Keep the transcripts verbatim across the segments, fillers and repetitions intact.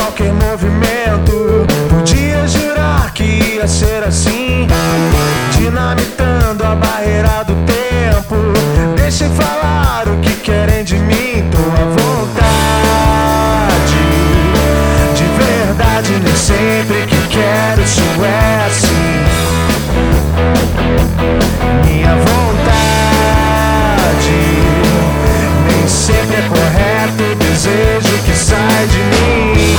qualquer movimento. Podia jurar que ia ser assim, dinamitando a barreira do tempo. Deixem falar o que querem de mim, tô à vontade. De verdade, nem sempre que quero isso é assim. Minha vontade nem sempre é correto o desejo que sai de mim.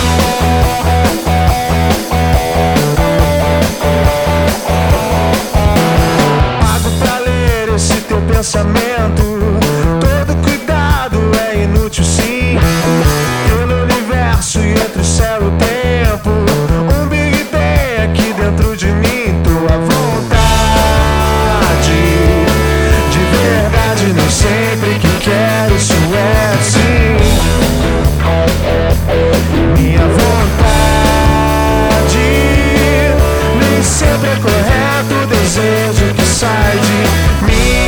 Pago pra ler esse teu pensamento. Todo cuidado é inútil, sim. Pelo universo e entre o céu e o tempo, um Big Bang aqui dentro de mim. Tô à vontade. De verdade, nem sempre que quero isso é assim. Minha vontade nem sempre é correto o desejo que sai de mim.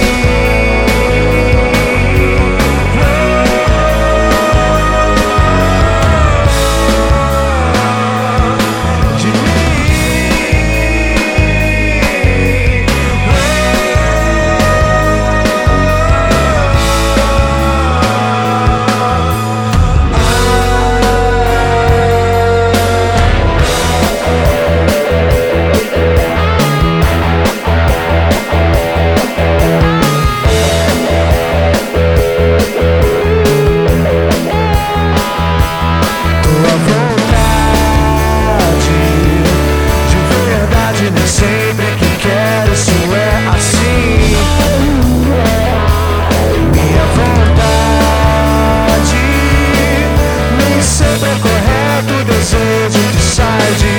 De sempre que quero, isso é assim. Minha vontade nem sempre é correto o desejo que sai de